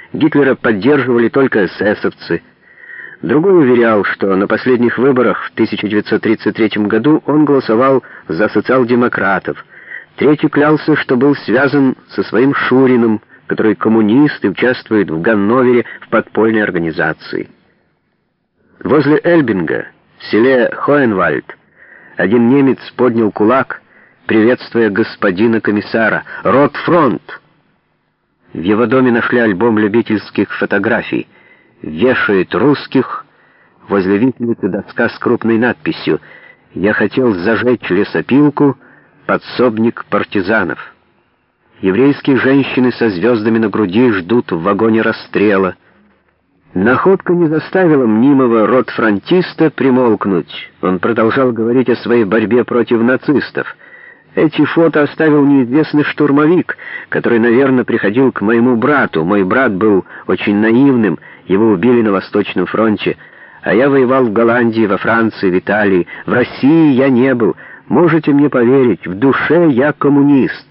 Гитлера поддерживали только эсэсовцы. Другой уверял, что на последних выборах в 1933 году он голосовал за социал-демократов. Третий клялся, что был связан со своим Шуриным, который коммунист и участвует в Ганновере в подпольной организации. Возле Эльбинга, в селе Хоенвальд, один немец поднял кулак, приветствуя господина комиссара. «Ротфронт!» В его доме нашли альбом любительских фотографий. Вешает русских, возле виселицы доска с крупной надписью: «Я хотел зажечь лесопилку, подсобник партизанов». Еврейские женщины со звездами на груди ждут в вагоне расстрела. Находка не заставила мнимого ротфронтиста примолкнуть. Он продолжал говорить о своей борьбе против нацистов. Эти фото оставил неизвестный штурмовик, который, наверное, приходил к моему брату. Мой брат был очень наивным, его убили на Восточном фронте, а я воевал в Голландии, во Франции, в Италии. В России я не был. Можете мне поверить, в душе я коммунист.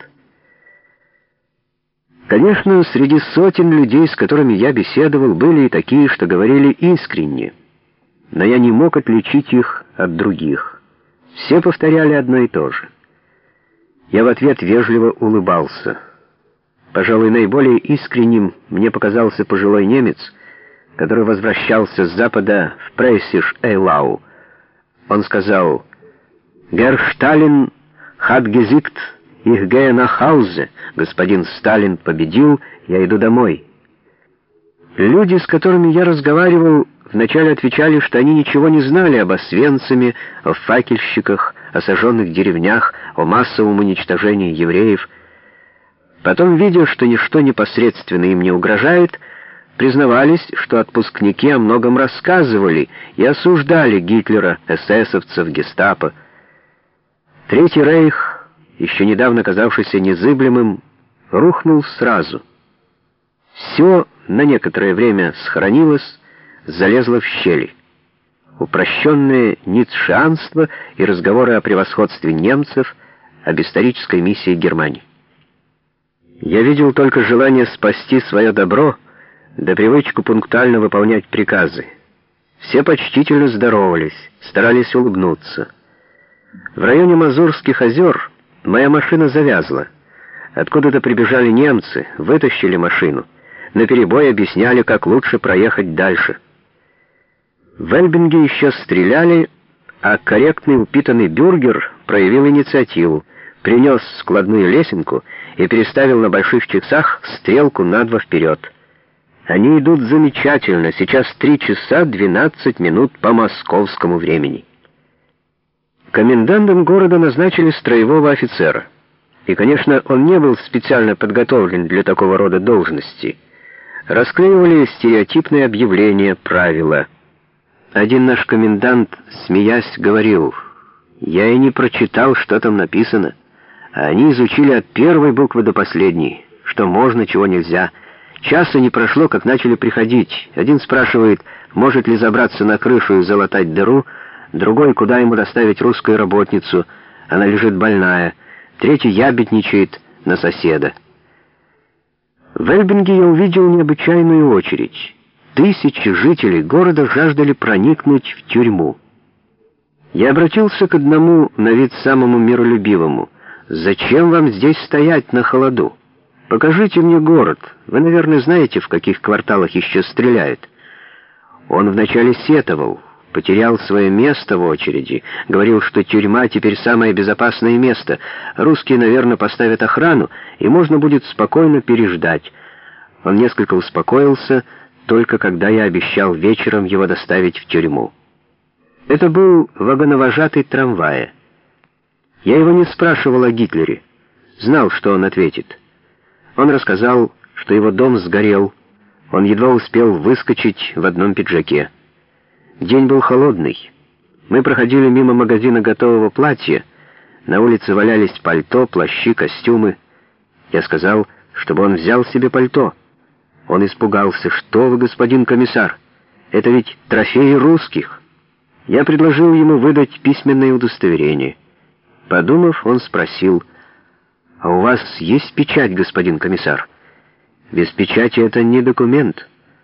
Конечно, среди сотен людей, с которыми я беседовал, были и такие, что говорили искренне, но я не мог отличить их от других. Все повторяли одно и то же. Я в ответ вежливо улыбался. Пожалуй, наиболее искренним мне показался пожилой немец, который возвращался с запада в Прейсиш-Эйлау. Он сказал: «Герр Сталин hat gesiegt, ich gehe nach Hause». Господин Сталин победил, я иду домой. Люди, с которыми я разговаривал, вначале отвечали, что они ничего не знали об Освенциме, о факельщиках, о сожженных деревнях, о массовом уничтожении евреев. Потом, видя, что ничто непосредственно им не угрожает, признавались, что отпускники о многом рассказывали и осуждали Гитлера, эсэсовцев, гестапо. Третий рейх, еще недавно казавшийся незыблемым, рухнул сразу. Все на некоторое время схоронилось, залезло в щели. Упрощенное ницшеанство и разговоры о превосходстве немцев, об исторической миссии Германии. Я видел только желание спасти свое добро, да привычку пунктуально выполнять приказы. Все почтительно здоровались, старались улыбнуться. В районе Мазурских озер моя машина завязла. Откуда-то прибежали немцы, вытащили машину, наперебой объясняли, как лучше проехать дальше. В Эльбинге еще стреляли, а корректный упитанный бюргер проявил инициативу, принес складную лесенку и переставил на больших часах стрелку на 2 вперед. Они идут замечательно, сейчас 3 часа 12 минут по московскому времени. Комендантом города назначили строевого офицера. И, конечно, он не был специально подготовлен для такого рода должности. Расклеивали стереотипные объявления, правила. Один наш комендант, смеясь, говорил: «Я и не прочитал, что там написано. А они изучили от первой буквы до последней, что можно, чего нельзя. Часа не прошло, как начали приходить. Один спрашивает, может ли забраться на крышу и залатать дыру, другой, куда ему доставить русскую работницу, она лежит больная, третий ябедничает на соседа». В Эльбинге я увидел необычайную очередь. Тысячи жителей города жаждали проникнуть в тюрьму. Я обратился к одному, на вид самому миролюбивому: «Зачем вам здесь стоять на холоду? Покажите мне город. Вы, наверное, знаете, в каких кварталах еще стреляют». Он вначале сетовал, потерял свое место в очереди, говорил, что тюрьма теперь самое безопасное место. Русские, наверное, поставят охрану, и можно будет спокойно переждать. Он несколько успокоился, только когда я обещал вечером его доставить в тюрьму. Это был вагоновожатый трамвая. Я его не спрашивал о Гитлере, знал, что он ответит. Он рассказал, что его дом сгорел, он едва успел выскочить в одном пиджаке. День был холодный. Мы проходили мимо магазина готового платья. На улице валялись пальто, плащи, костюмы. Я сказал, чтобы он взял себе пальто. Он испугался. «Что вы, господин комиссар? Это ведь трофеи русских». Я предложил ему выдать письменное удостоверение. Подумав, он спросил: «А у вас есть печать, господин комиссар?» Без печати это не документ.